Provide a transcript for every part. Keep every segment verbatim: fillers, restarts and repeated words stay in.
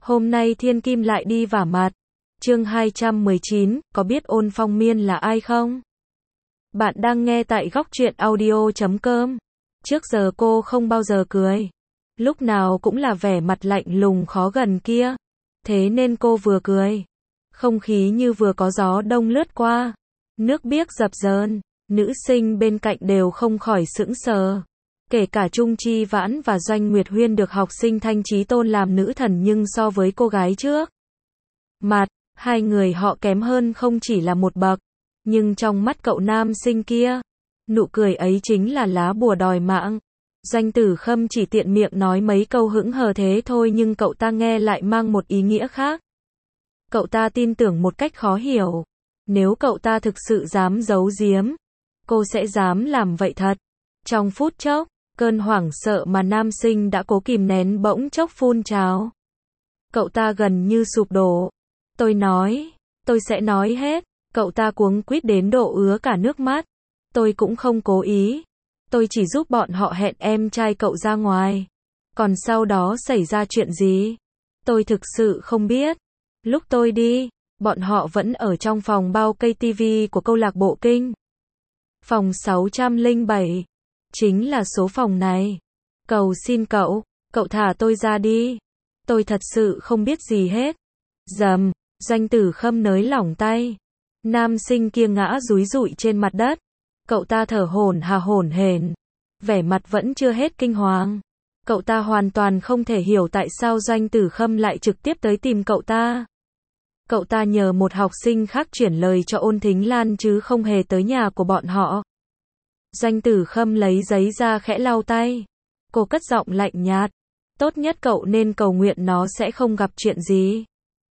Hôm nay Thiên Kim lại đi vả mặt. Chương hai trăm mười chín, có biết Ôn Phong Miên là ai không? Bạn đang nghe tại góc truyện audio chấm com. Trước giờ cô không bao giờ cười. Lúc nào cũng là vẻ mặt lạnh lùng khó gần kia. Thế nên cô vừa cười. Không khí như vừa có gió đông lướt qua. Nước biếc dập dờn. Nữ sinh bên cạnh đều không khỏi sững sờ. Kể cả Trung Chi Vãn và Doanh Nguyệt Huyên được học sinh Thanh Chí tôn làm nữ thần, nhưng so với cô gái trước mặt, hai người họ kém hơn không chỉ là một bậc. Nhưng trong mắt cậu nam sinh kia, nụ cười ấy chính là lá bùa đòi mạng. Doanh Tử Khâm chỉ tiện miệng nói mấy câu hững hờ thế thôi, nhưng cậu ta nghe lại mang một ý nghĩa khác. Cậu ta tin tưởng một cách khó hiểu. Nếu cậu ta thực sự dám giấu giếm, cô sẽ dám làm vậy thật. Trong phút chốc, cơn hoảng sợ mà nam sinh đã cố kìm nén bỗng chốc phun trào. Cậu ta gần như sụp đổ. Tôi nói, tôi sẽ nói hết. Cậu ta cuống quýt đến độ ứa cả nước mắt. Tôi cũng không cố ý. Tôi chỉ giúp bọn họ hẹn em trai cậu ra ngoài. Còn sau đó xảy ra chuyện gì? Tôi thực sự không biết. Lúc tôi đi, bọn họ vẫn ở trong phòng bao cây tivi của câu lạc bộ Kinh. Phòng sáu trăm lẻ bảy. Chính là số phòng này. Cầu xin cậu, cậu thả tôi ra đi. Tôi thật sự không biết gì hết. Dầm, Doanh Tử Khâm nới lỏng tay. Nam sinh kia ngã dúi dụi trên mặt đất. Cậu ta thở hổn hà hổn hển. Vẻ mặt vẫn chưa hết kinh hoàng. Cậu ta hoàn toàn không thể hiểu tại sao Doanh Tử Khâm lại trực tiếp tới tìm cậu ta. Cậu ta nhờ một học sinh khác chuyển lời cho Ôn Thính Lan chứ không hề tới nhà của bọn họ. Doanh Tử Khâm lấy giấy ra khẽ lau tay. Cô cất giọng lạnh nhạt. Tốt nhất cậu nên cầu nguyện nó sẽ không gặp chuyện gì.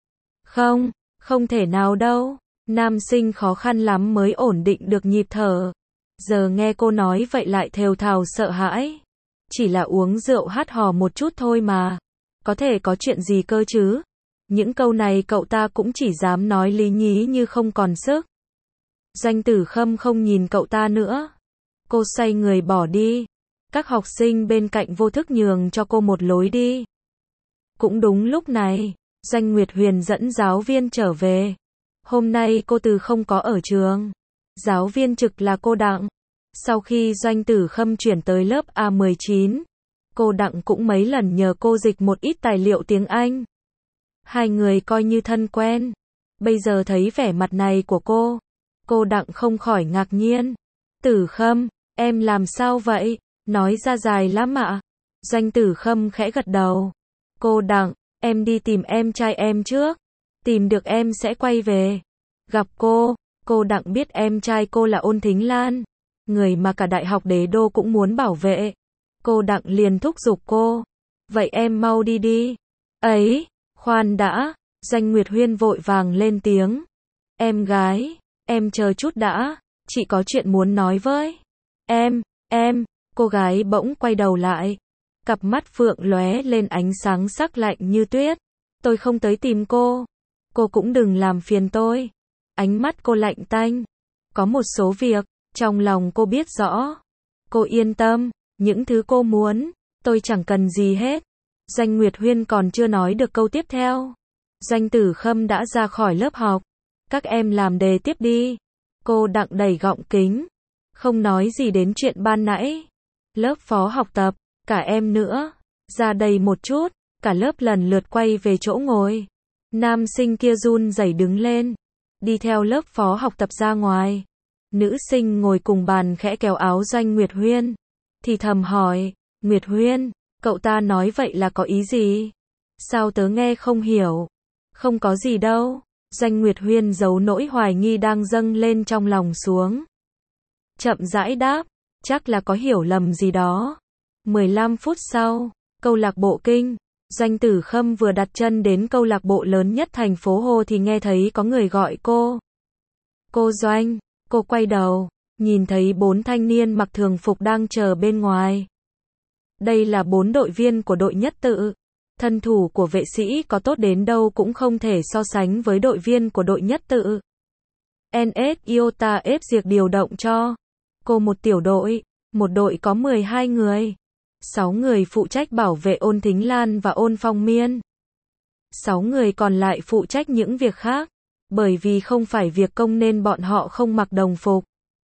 Không, không thể nào đâu. Nam sinh khó khăn lắm mới ổn định được nhịp thở. Giờ nghe cô nói vậy lại thều thào sợ hãi. Chỉ là uống rượu hát hò một chút thôi mà. Có thể có chuyện gì cơ chứ? Những câu này cậu ta cũng chỉ dám nói lý nhí như không còn sức. Doanh Tử Khâm không nhìn cậu ta nữa. Cô xoay người bỏ đi. Các học sinh bên cạnh vô thức nhường cho cô một lối đi. Cũng đúng lúc này, Doanh Nguyệt Huyền dẫn giáo viên trở về. Hôm nay cô Từ không có ở trường. Giáo viên trực là cô Đặng. Sau khi Doanh Tử Khâm chuyển tới lớp A mười chín, cô Đặng cũng mấy lần nhờ cô dịch một ít tài liệu tiếng Anh. Hai người coi như thân quen. Bây giờ thấy vẻ mặt này của cô, cô Đặng không khỏi ngạc nhiên. Tử Khâm, em làm sao vậy? Nói ra dài lắm ạ. Doanh Tử Khâm khẽ gật đầu. Cô Đặng, em đi tìm em trai em trước. Tìm được em sẽ quay về. Gặp cô, cô Đặng biết em trai cô là Ôn Thính Lan. Người mà cả Đại học Đế Đô cũng muốn bảo vệ. Cô Đặng liền thúc giục cô. Vậy em mau đi đi. Ấy, khoan đã. Doanh Nguyệt Huyên vội vàng lên tiếng. Em gái, em chờ chút đã. Chị có chuyện muốn nói với em, em. Cô gái bỗng quay đầu lại. Cặp mắt phượng lóe lên ánh sáng sắc lạnh như tuyết. Tôi không tới tìm cô. Cô cũng đừng làm phiền tôi. Ánh mắt cô lạnh tanh. Có một số việc, trong lòng cô biết rõ. Cô yên tâm, những thứ cô muốn, tôi chẳng cần gì hết. Doanh Nguyệt Huyên còn chưa nói được câu tiếp theo. Doanh Tử Khâm đã ra khỏi lớp học. Các em làm đề tiếp đi. Cô Đặng đẩy gọng kính. Không nói gì đến chuyện ban nãy. Lớp phó học tập, cả em nữa. Ra đây một chút, cả lớp lần lượt quay về chỗ ngồi. Nam sinh kia run rẩy đứng lên. Đi theo lớp phó học tập ra ngoài. Nữ sinh ngồi cùng bàn khẽ kéo áo Doanh Nguyệt Huyên. Thì thầm hỏi, Nguyệt Huyên, cậu ta nói vậy là có ý gì? Sao tớ nghe không hiểu? Không có gì đâu. Doanh Nguyệt Huyên giấu nỗi hoài nghi đang dâng lên trong lòng xuống. Chậm rãi đáp, chắc là có hiểu lầm gì đó. mười lăm phút sau, câu lạc bộ Kinh. Doanh Tử Khâm vừa đặt chân đến câu lạc bộ lớn nhất thành phố Hồ thì nghe thấy có người gọi cô. Cô Doanh, cô quay đầu, nhìn thấy bốn thanh niên mặc thường phục đang chờ bên ngoài. Đây là bốn đội viên của đội nhất tự. Thân thủ của vệ sĩ có tốt đến đâu cũng không thể so sánh với đội viên của đội nhất tự. en ét Iota ép diệt điều động cho cô một tiểu đội, một đội có mười hai người. sáu người phụ trách bảo vệ Ôn Thính Lan và Ôn Phong Miên. Sáu người còn lại phụ trách những việc khác, bởi vì không phải việc công nên bọn họ không mặc đồng phục.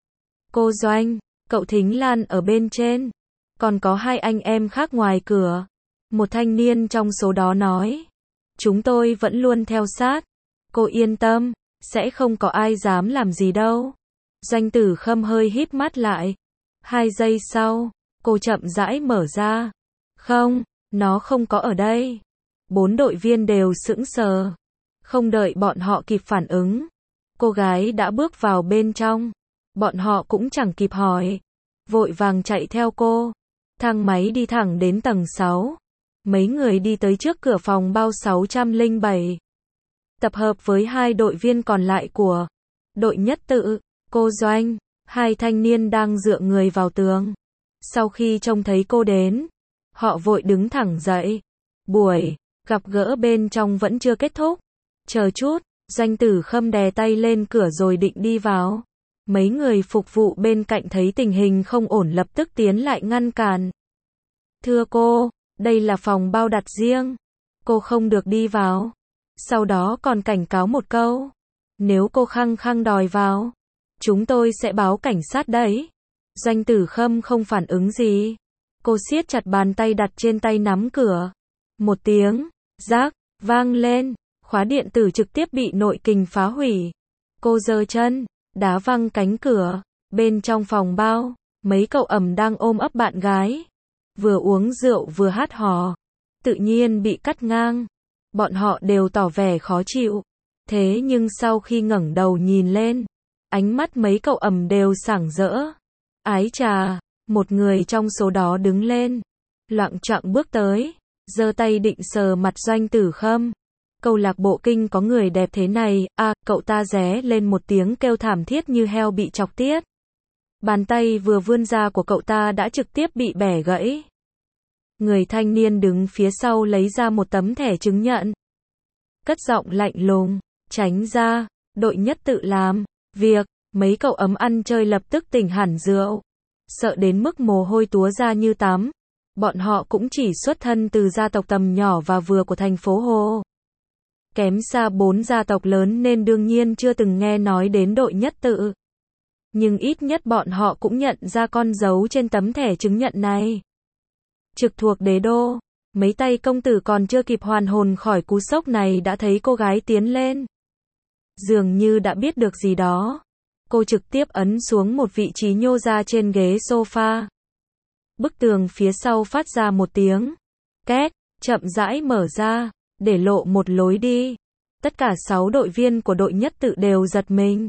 Cô Doanh, cậu Thính Lan ở bên trên, còn có hai anh em khác ngoài cửa. Một thanh niên trong số đó nói, chúng tôi vẫn luôn theo sát. Cô yên tâm, sẽ không có ai dám làm gì đâu. Doanh Tử Khâm hơi híp mắt lại. Hai giây sau, cô chậm rãi mở ra. Không, nó không có ở đây. Bốn đội viên đều sững sờ. Không đợi bọn họ kịp phản ứng, cô gái đã bước vào bên trong. Bọn họ cũng chẳng kịp hỏi, vội vàng chạy theo cô. Thang máy đi thẳng đến tầng sáu. Mấy người đi tới trước cửa phòng bao sáu không bảy. Tập hợp với hai đội viên còn lại của đội nhất tự. Cô Doanh, hai thanh niên đang dựa người vào tường. Sau khi trông thấy cô đến, họ vội đứng thẳng dậy. Buổi gặp gỡ bên trong vẫn chưa kết thúc. Chờ chút, Doanh Tử Khâm đè tay lên cửa rồi định đi vào. Mấy người phục vụ bên cạnh thấy tình hình không ổn lập tức tiến lại ngăn cản. Thưa cô, đây là phòng bao đặt riêng. Cô không được đi vào. Sau đó còn cảnh cáo một câu. Nếu cô khăng khăng đòi vào, chúng tôi sẽ báo cảnh sát đấy. Doanh Tử Khâm không phản ứng gì. Cô siết chặt bàn tay đặt trên tay nắm cửa. Một tiếng, rác, vang lên. Khóa điện tử trực tiếp bị nội kình phá hủy. Cô giơ chân, đá văng cánh cửa. Bên trong phòng bao, mấy cậu ẩm đang ôm ấp bạn gái. Vừa uống rượu vừa hát hò. Tự nhiên bị cắt ngang. Bọn họ đều tỏ vẻ khó chịu. Thế nhưng sau khi ngẩng đầu nhìn lên, ánh mắt mấy cậu ẩm đều sảng rỡ. Ái chà, một người trong số đó đứng lên, loạng choạng bước tới, giơ tay định sờ mặt Doanh Tử Khâm. Câu lạc bộ kinh có người đẹp thế này, à, cậu ta ré lên một tiếng kêu thảm thiết như heo bị chọc tiết. Bàn tay vừa vươn ra của cậu ta đã trực tiếp bị bẻ gãy. Người thanh niên đứng phía sau lấy ra một tấm thẻ chứng nhận. Cất giọng lạnh lùng, tránh ra, đội nhất tự làm việc. Mấy cậu ấm ăn chơi lập tức tỉnh hẳn rượu. Sợ đến mức mồ hôi túa ra như tắm. Bọn họ cũng chỉ xuất thân từ gia tộc tầm nhỏ và vừa của thành phố Hồ. Kém xa bốn gia tộc lớn nên đương nhiên chưa từng nghe nói đến đội nhất tự. Nhưng ít nhất bọn họ cũng nhận ra con dấu trên tấm thẻ chứng nhận này. Trực thuộc đế đô, mấy tay công tử còn chưa kịp hoàn hồn khỏi cú sốc này đã thấy cô gái tiến lên. Dường như đã biết được gì đó. Cô trực tiếp ấn xuống một vị trí nhô ra trên ghế sofa. Bức tường phía sau phát ra một tiếng két, chậm rãi mở ra, để lộ một lối đi. Tất cả sáu đội viên của đội nhất tự đều giật mình.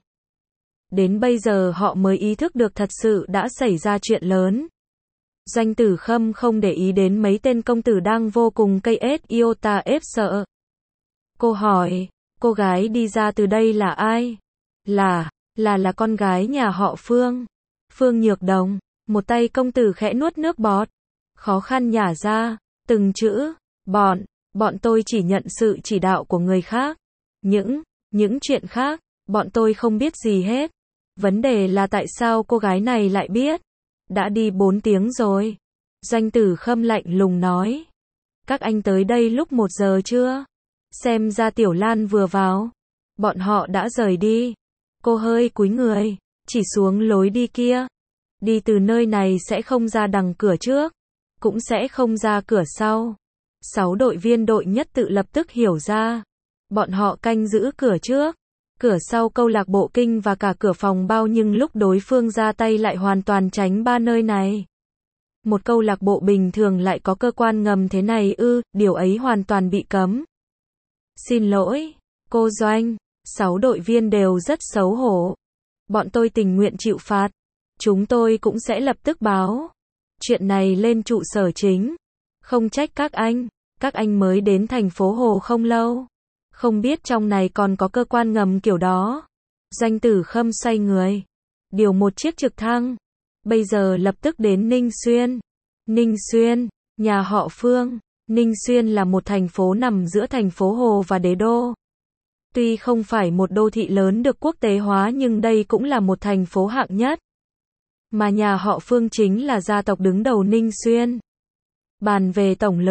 Đến bây giờ họ mới ý thức được thật sự đã xảy ra chuyện lớn. Doanh Tử Khâm không để ý đến mấy tên công tử đang vô cùng cây ết iota ép sợ. Cô hỏi, cô gái đi ra từ đây là ai? Là, là là con gái nhà họ Phương. Phương Nhược Đồng. Một tay công tử khẽ nuốt nước bọt. Khó khăn nhả ra, từng chữ, bọn, bọn tôi chỉ nhận sự chỉ đạo của người khác. Những, những chuyện khác, bọn tôi không biết gì hết. Vấn đề là tại sao cô gái này lại biết? Đã đi bốn tiếng rồi. Doanh Tử Khâm lạnh lùng nói. Các anh tới đây lúc một giờ chưa? Xem ra Tiểu Lan vừa vào. Bọn họ đã rời đi. Cô hơi cúi người, chỉ xuống lối đi kia. Đi từ nơi này sẽ không ra đằng cửa trước, cũng sẽ không ra cửa sau. Sáu đội viên đội nhất tự lập tức hiểu ra. Bọn họ canh giữ cửa trước, cửa sau câu lạc bộ kinh và cả cửa phòng bao, nhưng lúc đối phương ra tay lại hoàn toàn tránh ba nơi này. Một câu lạc bộ bình thường lại có cơ quan ngầm thế này ư, điều ấy hoàn toàn bị cấm. Xin lỗi, cô Doanh. Sáu đội viên đều rất xấu hổ. Bọn tôi tình nguyện chịu phạt. Chúng tôi cũng sẽ lập tức báo chuyện này lên trụ sở chính. Không trách các anh, các anh mới đến thành phố Hồ không lâu. Không biết trong này còn có cơ quan ngầm kiểu đó. Doanh Tử Khâm xoay người, điều một chiếc trực thăng. Bây giờ lập tức đến Ninh Xuyên. Ninh Xuyên, nhà họ Phương. Ninh Xuyên là một thành phố nằm giữa thành phố Hồ và đế đô. Tuy không phải một đô thị lớn được quốc tế hóa nhưng đây cũng là một thành phố hạng nhất. Mà nhà họ Phương chính là gia tộc đứng đầu Ninh Xuyên. Bàn về tổng lực,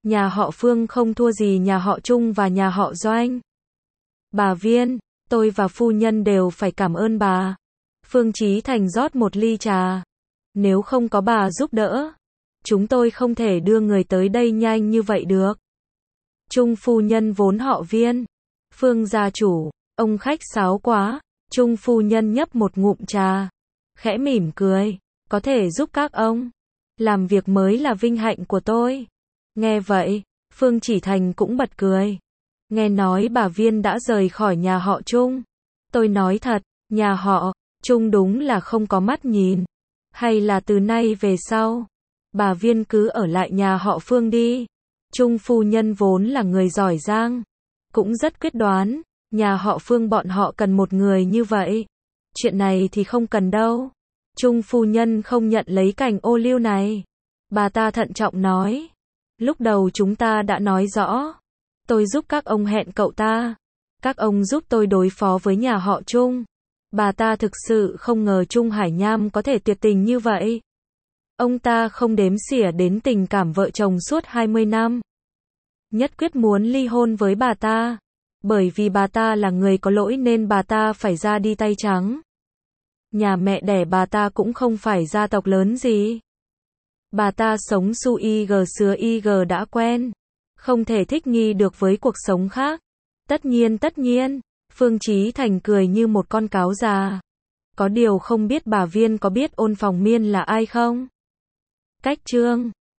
Nhà họ Phương không thua gì nhà họ Trung và nhà họ Doanh. Bà Viên, tôi và phu nhân đều phải cảm ơn bà. Phương Chí Thành rót một ly trà. Nếu không có bà giúp đỡ, chúng tôi không thể đưa người tới đây nhanh như vậy được. Trung phu nhân vốn họ Viên. Phương gia chủ, ông khách sáo quá. Trung phu nhân nhấp một ngụm trà, khẽ mỉm cười. Có thể giúp các ông làm việc mới là vinh hạnh của tôi. Nghe vậy, Phương Chí Thành cũng bật cười. Nghe nói bà Viên đã rời khỏi nhà họ Trung. Tôi nói thật, nhà họ Trung đúng là không có mắt nhìn. Hay là từ nay về sau, bà Viên cứ ở lại nhà họ Phương đi. Trung phu nhân vốn là người giỏi giang, cũng rất quyết đoán. Nhà họ Phương bọn họ cần một người như vậy. Chuyện này thì không cần đâu. Trung phu nhân không nhận lấy cành ô liu này. Bà ta thận trọng nói. Lúc đầu chúng ta đã nói rõ. Tôi giúp các ông hẹn cậu ta. Các ông giúp tôi đối phó với nhà họ Trung. Bà ta thực sự không ngờ Trung Hải Nham có thể tuyệt tình như vậy. Ông ta không đếm xỉa đến tình cảm vợ chồng suốt hai mươi năm. Nhất quyết muốn ly hôn với bà ta. Bởi vì bà ta là người có lỗi nên bà ta phải ra đi tay trắng. Nhà mẹ đẻ bà ta cũng không phải gia tộc lớn gì. Bà ta sống su y gờ sứa y gờ đã quen. Không thể thích nghi được với cuộc sống khác. Tất nhiên tất nhiên. Phương Chí Thành cười như một con cáo già. Có điều không biết bà Viên có biết Ôn Phòng Miên là ai không? Cách chương